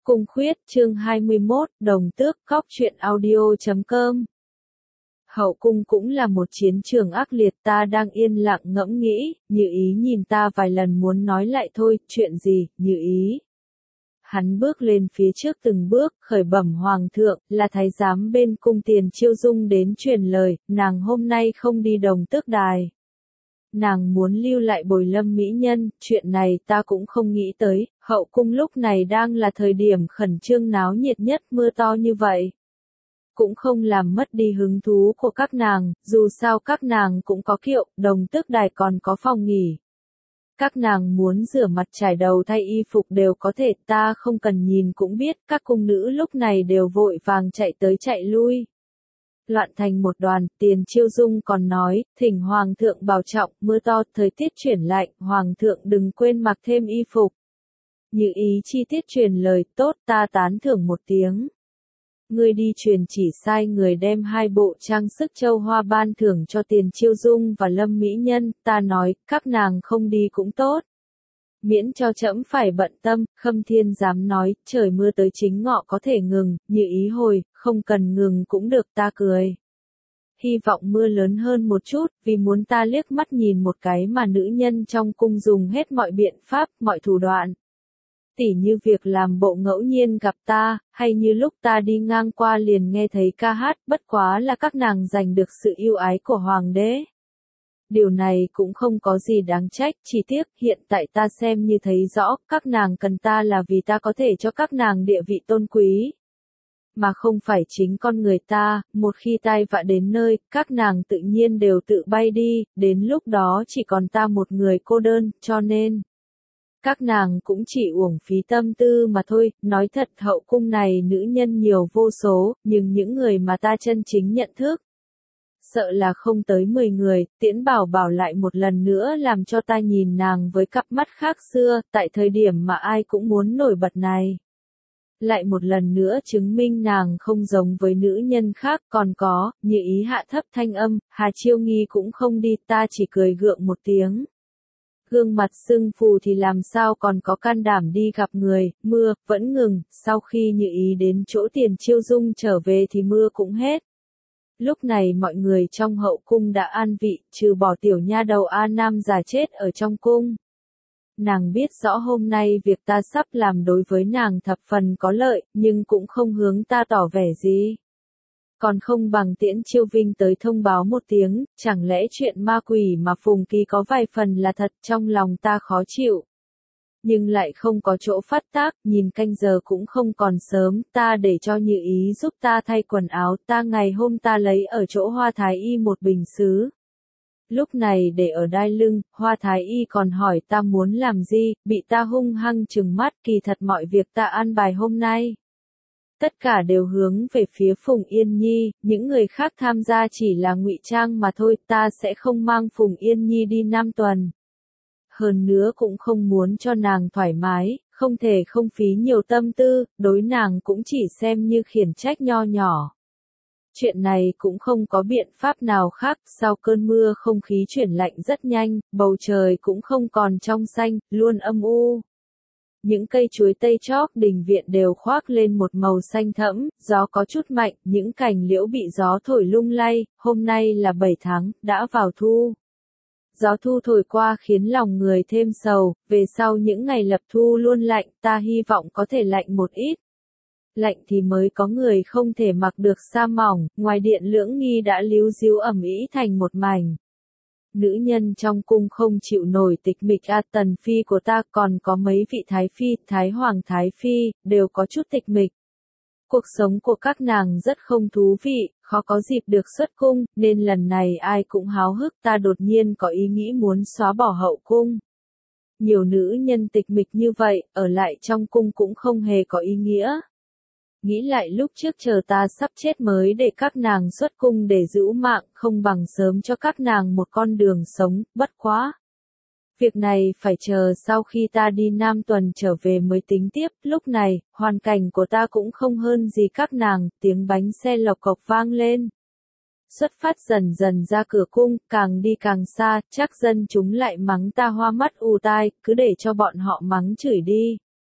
Cung Khuyết, chương 21, Đồng Tước, Cóc truyện audio.com. Hậu cung cũng là một chiến trường ác liệt, ta đang yên lặng ngẫm nghĩ, Như Ý nhìn ta vài lần muốn nói lại thôi, chuyện gì, Như Ý. Hắn bước lên phía trước từng bước, khởi bẩm hoàng thượng, là thái giám bên cung Tiền Chiêu Dung đến truyền lời, nàng hôm nay không đi Đồng Tước đài. Nàng muốn lưu lại bồi lâm mỹ nhân, chuyện này ta cũng không nghĩ tới, hậu cung lúc này đang là thời điểm khẩn trương náo nhiệt nhất, mưa to như vậy. Cũng không làm mất đi hứng thú của các nàng, dù sao các nàng cũng có kiệu, Đồng Tước đài còn có phòng nghỉ. Các nàng muốn rửa mặt trải đầu thay y phục đều có thể, ta không cần nhìn cũng biết, các cung nữ lúc này đều vội vàng chạy tới chạy lui. Loạn thành một đoàn, Tiền Chiêu Dung còn nói, thỉnh Hoàng thượng bảo trọng, mưa to, thời tiết chuyển lạnh, Hoàng thượng đừng quên mặc thêm y phục. Như Ý chi tiết truyền lời, tốt, ta tán thưởng một tiếng. Ngươi đi truyền chỉ sai người đem 2 bộ trang sức châu hoa ban thưởng cho Tiền Chiêu Dung và Lâm Mỹ Nhân, ta nói, các nàng không đi cũng tốt. Miễn cho trẫm phải bận tâm, Khâm Thiên dám nói, trời mưa tới chính ngọ có thể ngừng, Như Ý hồi, không cần ngừng cũng được, ta cười. Hy vọng mưa lớn hơn một chút, vì muốn ta liếc mắt nhìn một cái mà nữ nhân trong cung dùng hết mọi biện pháp, mọi thủ đoạn. Tỉ như việc làm bộ ngẫu nhiên gặp ta, hay như lúc ta đi ngang qua liền nghe thấy ca hát, bất quá là các nàng giành được sự yêu ái của hoàng đế. Điều này cũng không có gì đáng trách, chỉ tiếc hiện tại ta xem như thấy rõ, các nàng cần ta là vì ta có thể cho các nàng địa vị tôn quý. Mà không phải chính con người ta, một khi tai vạ đến nơi, các nàng tự nhiên đều tự bay đi, đến lúc đó chỉ còn ta một người cô đơn, cho nên. Các nàng cũng chỉ uổng phí tâm tư mà thôi, nói thật hậu cung này nữ nhân nhiều vô số, nhưng những người mà ta chân chính nhận thức. Sợ là không tới 10 người, Tiễn Bảo Bảo lại một lần nữa làm cho ta nhìn nàng với cặp mắt khác xưa, tại thời điểm mà ai cũng muốn nổi bật này. Lại một lần nữa chứng minh nàng không giống với nữ nhân khác, còn có, Như Ý hạ thấp thanh âm, Hà Chiêu Nghi cũng không đi, ta chỉ cười gượng một tiếng. Gương mặt sưng phù thì làm sao còn có can đảm đi gặp người, mưa, vẫn ngừng, sau khi Như Ý đến chỗ Tiền Chiêu Dung trở về thì mưa cũng hết. Lúc này mọi người trong hậu cung đã an vị, trừ bỏ tiểu nha đầu A Nam già chết ở trong cung. Nàng biết rõ hôm nay việc ta sắp làm đối với nàng thập phần có lợi, nhưng cũng không hướng ta tỏ vẻ gì. Còn không bằng Tiễn Chiêu Vinh tới thông báo một tiếng, chẳng lẽ chuyện ma quỷ mà Phùng Kỳ có vài phần là thật, trong lòng ta khó chịu. Nhưng lại không có chỗ phát tác, nhìn canh giờ cũng không còn sớm, ta để cho Như Ý giúp ta thay quần áo, ta ngày hôm ta lấy ở chỗ Hoa Thái Y một bình sứ. Lúc này để ở đai lưng, Hoa Thái Y còn hỏi ta muốn làm gì, bị ta hung hăng trừng mắt, kỳ thật mọi việc ta an bài hôm nay. Tất cả đều hướng về phía Phùng Yên Nhi, những người khác tham gia chỉ là ngụy trang mà thôi, ta sẽ không mang Phùng Yên Nhi đi Nam tuần. Hơn nữa cũng không muốn cho nàng thoải mái, không thể không phí nhiều tâm tư, đối nàng cũng chỉ xem như khiển trách nho nhỏ. Chuyện này cũng không có biện pháp nào khác, sau cơn mưa không khí chuyển lạnh rất nhanh, bầu trời cũng không còn trong xanh, luôn âm u. Những cây chuối tây chóc đình viện đều khoác lên một màu xanh thẫm, gió có chút mạnh, những cành liễu bị gió thổi lung lay, hôm nay là 7 tháng, đã vào thu. Gió thu thổi qua khiến lòng người thêm sầu, về sau những ngày lập thu luôn lạnh, ta hy vọng có thể lạnh một ít. Lạnh thì mới có người không thể mặc được sa mỏng, ngoài Điện Lưỡng Nghi đã líu ríu ẩm ĩ thành một mảnh. Nữ nhân trong cung không chịu nổi tịch mịch Tần Phi của ta còn có mấy vị Thái Phi, Thái Hoàng Thái Phi, đều có chút tịch mịch. Cuộc sống của các nàng rất không thú vị, khó có dịp được xuất cung, nên lần này ai cũng háo hức, ta đột nhiên có ý nghĩ muốn xóa bỏ hậu cung. Nhiều nữ nhân tịch mịch như vậy, ở lại trong cung cũng không hề có ý nghĩa. Nghĩ lại lúc trước chờ ta sắp chết mới để các nàng xuất cung để giữ mạng, không bằng sớm cho các nàng một con đường sống, bất quá. Việc này phải chờ sau khi ta đi Nam tuần trở về mới tính tiếp, lúc này, hoàn cảnh của ta cũng không hơn gì các nàng, tiếng bánh xe lộc cộc vang lên. Xuất phát dần dần ra cửa cung, càng đi càng xa, chắc dân chúng lại mắng ta hoa mắt ù tai, cứ để cho bọn họ mắng chửi đi.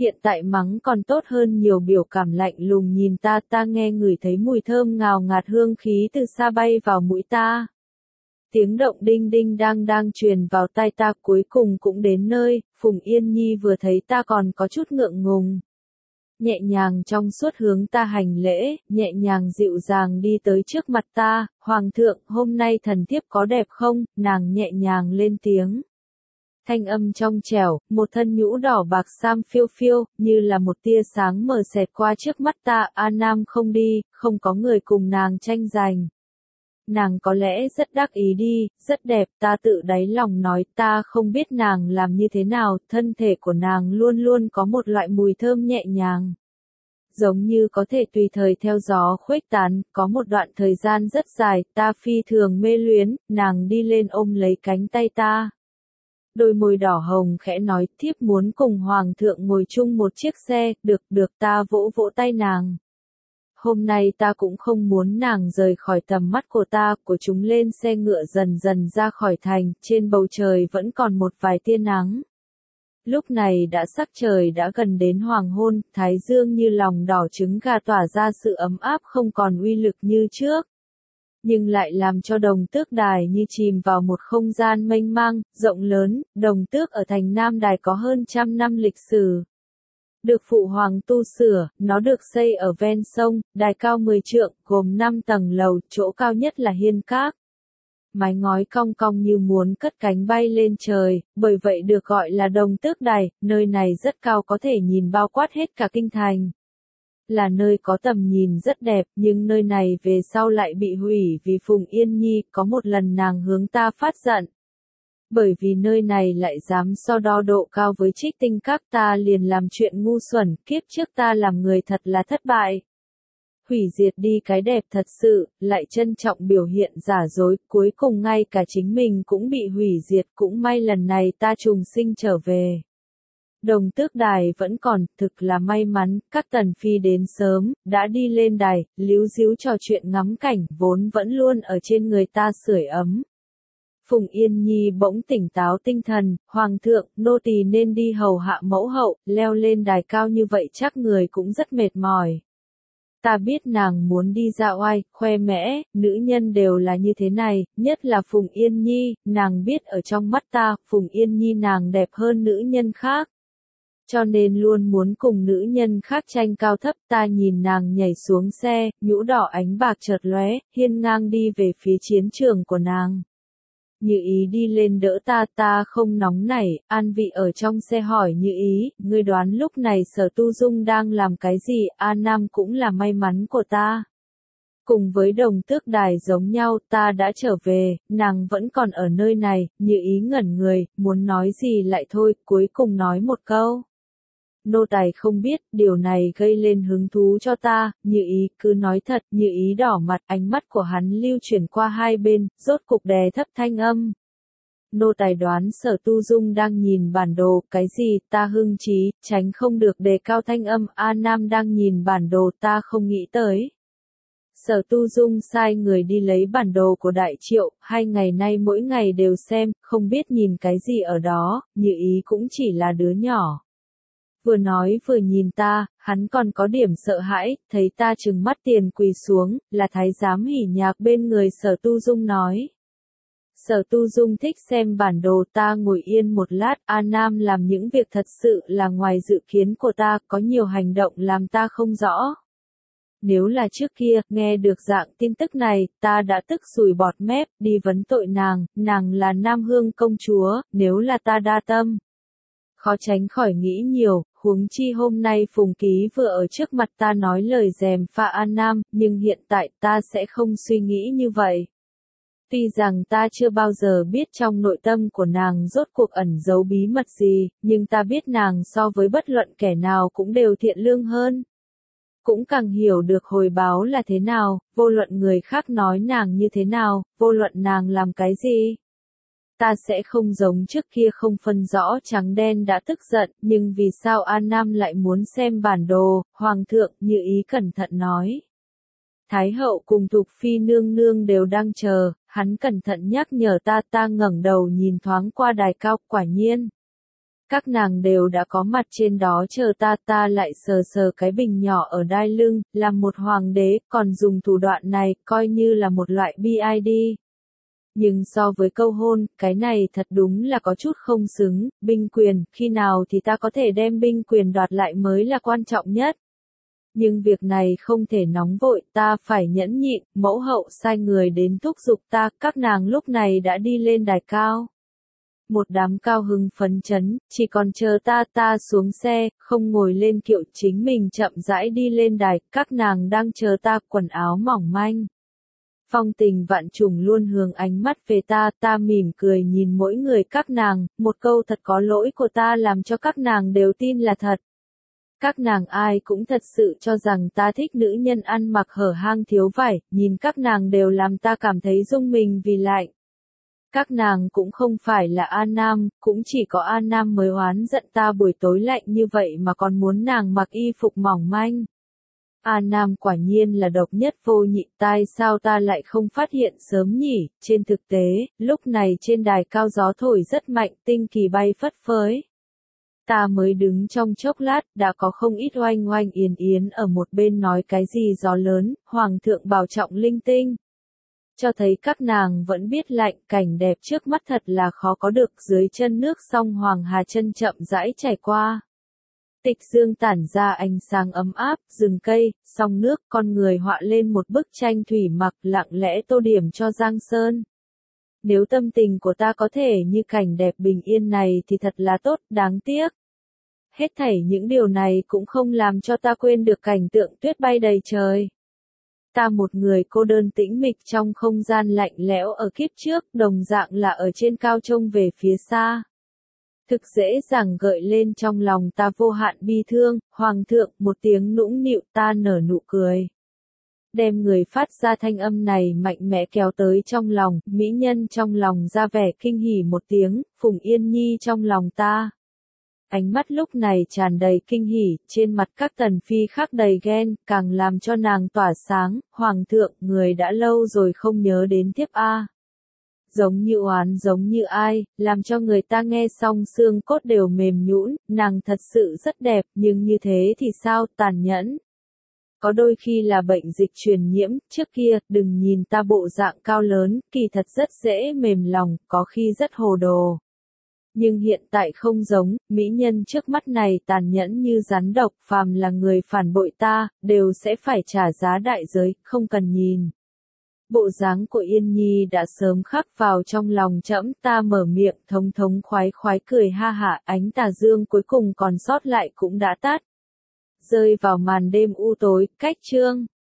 Hiện tại mắng còn tốt hơn nhiều, biểu cảm lạnh lùng nhìn ta, ta nghe ngửi thấy mùi thơm ngào ngạt hương khí từ xa bay vào mũi ta. Tiếng động đinh đinh đang đang truyền vào tai ta, cuối cùng cũng đến nơi. Phùng Yên Nhi vừa thấy ta còn có chút ngượng ngùng. Nhẹ nhàng trong suốt hướng ta hành lễ, nhẹ nhàng dịu dàng đi tới trước mặt ta. Hoàng thượng, hôm nay thần thiếp có đẹp không? Nàng nhẹ nhàng lên tiếng. Thanh âm trong trẻo, một thân nhũ đỏ bạc sam phiêu phiêu, như là một tia sáng mờ xẹt qua trước mắt ta. A Nam không đi, không có người cùng nàng tranh giành. Nàng có lẽ rất đắc ý đi, rất đẹp, ta tự đáy lòng nói, ta không biết nàng làm như thế nào, thân thể của nàng luôn luôn có một loại mùi thơm nhẹ nhàng. Giống như có thể tùy thời theo gió khuếch tán, có một đoạn thời gian rất dài, ta phi thường mê luyến, nàng đi lên ôm lấy cánh tay ta. Đôi môi đỏ hồng khẽ nói, thiếp muốn cùng hoàng thượng ngồi chung một chiếc xe, được ta vỗ vỗ tay nàng. Hôm nay ta cũng không muốn nàng rời khỏi tầm mắt của ta, của chúng lên xe ngựa dần dần ra khỏi thành, trên bầu trời vẫn còn một vài tia nắng. Lúc này đã sắc trời đã gần đến hoàng hôn, thái dương như lòng đỏ trứng gà tỏa ra sự ấm áp không còn uy lực như trước. Nhưng lại làm cho Đồng Tước Đài như chìm vào một không gian mênh mang, rộng lớn. Đồng Tước ở thành Nam Đài có hơn 100 năm lịch sử. Được phụ hoàng tu sửa, nó được xây ở ven sông, đài cao 10 trượng, gồm 5 tầng lầu, chỗ cao nhất là hiên các. Mái ngói cong cong như muốn cất cánh bay lên trời, bởi vậy được gọi là Đồng Tước Đài, nơi này rất cao có thể nhìn bao quát hết cả kinh thành. Là nơi có tầm nhìn rất đẹp, nhưng nơi này về sau lại bị hủy vì Phùng Yên Nhi, có một lần nàng hướng ta phát giận. Bởi vì nơi này lại dám so đo độ cao với Trích Tinh Các, ta liền làm chuyện ngu xuẩn, kiếp trước ta làm người thật là thất bại. Hủy diệt đi cái đẹp thật sự, lại trân trọng biểu hiện giả dối, cuối cùng ngay cả chính mình cũng bị hủy diệt, cũng may lần này ta trùng sinh trở về. Đồng Tước Đài vẫn còn, thực là may mắn, các tần phi đến sớm, đã đi lên đài, líu díu trò chuyện ngắm cảnh, vốn vẫn luôn ở trên người ta sưởi ấm. Phùng Yên Nhi bỗng tỉnh táo tinh thần, hoàng thượng, nô tỳ nên đi hầu hạ mẫu hậu, leo lên đài cao như vậy chắc người cũng rất mệt mỏi. Ta biết nàng muốn đi ra oai, khoe mẽ, nữ nhân đều là như thế này, nhất là Phùng Yên Nhi, nàng biết ở trong mắt ta, Phùng Yên Nhi nàng đẹp hơn nữ nhân khác. Cho nên luôn muốn cùng nữ nhân khác tranh cao thấp. Ta nhìn nàng nhảy xuống xe, nhũ đỏ ánh bạc chợt lóe, hiên ngang đi về phía chiến trường của nàng. Như Ý đi lên đỡ ta, ta không nóng nảy, An Vị ở trong xe hỏi Như Ý, ngươi đoán lúc này Sở Tu Dung đang làm cái gì? A Nam cũng là may mắn của ta. Cùng với Đồng Tước Đài giống nhau, ta đã trở về, nàng vẫn còn ở nơi này. Như Ý ngẩn người, muốn nói gì lại thôi, cuối cùng nói một câu. Nô tài không biết, điều này gây lên hứng thú cho ta. Như Ý, cứ nói thật. Như Ý đỏ mặt, ánh mắt của hắn lưu chuyển qua hai bên, rốt cục đè thấp thanh âm. Nô tài đoán Sở Tu Dung đang nhìn bản đồ, cái gì? Ta hưng trí, tránh không được đề cao thanh âm. A Nam đang nhìn bản đồ, ta không nghĩ tới. Sở Tu Dung sai người đi lấy bản đồ của Đại Triệu, 2 ngày nay mỗi ngày đều xem, không biết nhìn cái gì ở đó. Như Ý cũng chỉ là đứa nhỏ. Vừa nói vừa nhìn ta, hắn còn có điểm sợ hãi, thấy ta trừng mắt tiền quỳ xuống, là thái giám Hỉ Nhạc bên người Sở Tu Dung nói. Sở Tu Dung thích xem bản đồ, ta ngồi yên một lát. A Nam làm những việc thật sự là ngoài dự kiến của ta, có nhiều hành động làm ta không rõ. Nếu là trước kia, nghe được dạng tin tức này, ta đã tức sùi bọt mép, đi vấn tội nàng là Nam Hương công chúa, nếu là ta đa tâm. Khó tránh khỏi nghĩ nhiều, huống chi hôm nay Phùng Ký vừa ở trước mặt ta nói lời gièm pha An Nam, nhưng hiện tại ta sẽ không suy nghĩ như vậy. Tuy rằng ta chưa bao giờ biết trong nội tâm của nàng rốt cuộc ẩn giấu bí mật gì, nhưng ta biết nàng so với bất luận kẻ nào cũng đều thiện lương hơn. Cũng càng hiểu được hồi báo là thế nào, vô luận người khác nói nàng như thế nào, vô luận nàng làm cái gì. Ta sẽ không giống trước kia không phân rõ trắng đen đã tức giận, nhưng vì sao An Nam lại muốn xem bản đồ? Hoàng thượng, Như Ý cẩn thận nói. Thái hậu cùng Thục Phi nương nương đều đang chờ, hắn cẩn thận nhắc nhở ta, ta ngẩng đầu nhìn thoáng qua đài cao, quả nhiên. Các nàng đều đã có mặt trên đó chờ ta, ta lại sờ sờ cái bình nhỏ ở đai lưng, làm một hoàng đế, còn dùng thủ đoạn này, coi như là một loại BID. Nhưng so với câu hôn, cái này thật đúng là có chút không xứng, binh quyền, khi nào thì ta có thể đem binh quyền đoạt lại mới là quan trọng nhất. Nhưng việc này không thể nóng vội, ta phải nhẫn nhịn, mẫu hậu sai người đến thúc giục ta, các nàng lúc này đã đi lên đài cao. Một đám cao hưng phấn chấn, chỉ còn chờ ta xuống xe, không ngồi lên kiệu chính mình chậm rãi đi lên đài, các nàng đang chờ ta quần áo mỏng manh. Phong tình vạn trùng luôn hướng ánh mắt về ta mỉm cười nhìn mỗi người các nàng, một câu thật có lỗi của ta làm cho các nàng đều tin là thật. Các nàng ai cũng thật sự cho rằng ta thích nữ nhân ăn mặc hở hang thiếu vải, nhìn các nàng đều làm ta cảm thấy rung mình vì lạnh. Các nàng cũng không phải là A Nam, cũng chỉ có A Nam mới oán giận ta buổi tối lạnh như vậy mà còn muốn nàng mặc y phục mỏng manh. A Nam quả nhiên là độc nhất vô nhị, tai sao ta lại không phát hiện sớm nhỉ, trên thực tế, lúc này trên đài cao gió thổi rất mạnh, tinh kỳ bay phất phới. Ta mới đứng trong chốc lát, đã có không ít oanh oanh yến yến ở một bên nói cái gì gió lớn, hoàng thượng bảo trọng linh tinh. Cho thấy các nàng vẫn biết lạnh, cảnh đẹp trước mắt thật là khó có được, dưới chân nước sông Hoàng Hà chân chậm rãi chảy qua. Tịch dương tản ra ánh sáng ấm áp, rừng cây, sông nước, con người họa lên một bức tranh thủy mặc lặng lẽ tô điểm cho Giang Sơn. Nếu tâm tình của ta có thể như cảnh đẹp bình yên này thì thật là tốt, đáng tiếc. Hết thảy những điều này cũng không làm cho ta quên được cảnh tượng tuyết bay đầy trời. Ta một người cô đơn tĩnh mịch trong không gian lạnh lẽo ở kiếp trước, đồng dạng là ở trên cao trông về phía xa. Thực dễ dàng gợi lên trong lòng ta vô hạn bi thương, hoàng thượng, một tiếng nũng nịu, ta nở nụ cười. Đem người phát ra thanh âm này mạnh mẽ kéo tới trong lòng, mỹ nhân trong lòng ra vẻ kinh hỉ một tiếng, Phùng Yên Nhi trong lòng ta. Ánh mắt lúc này tràn đầy kinh hỉ, trên mặt các tần phi khắc đầy ghen, càng làm cho nàng tỏa sáng, hoàng thượng, người đã lâu rồi không nhớ đến thiếp a. Giống như oán giống như ai, làm cho người ta nghe xong xương cốt đều mềm nhũn, nàng thật sự rất đẹp, nhưng như thế thì sao, tàn nhẫn. Có đôi khi là bệnh dịch truyền nhiễm, trước kia, đừng nhìn ta bộ dạng cao lớn, kỳ thật rất dễ mềm lòng, có khi rất hồ đồ. Nhưng hiện tại không giống, mỹ nhân trước mắt này tàn nhẫn như rắn độc, phàm là người phản bội ta, đều sẽ phải trả giá đại giới, không cần nhìn. Bộ dáng của Yên Nhi đã sớm khắc vào trong lòng trẫm, ta mở miệng thống thống khoái khoái cười ha hả, ánh tà dương cuối cùng còn sót lại cũng đã tắt. Rơi vào màn đêm u tối, cách chương.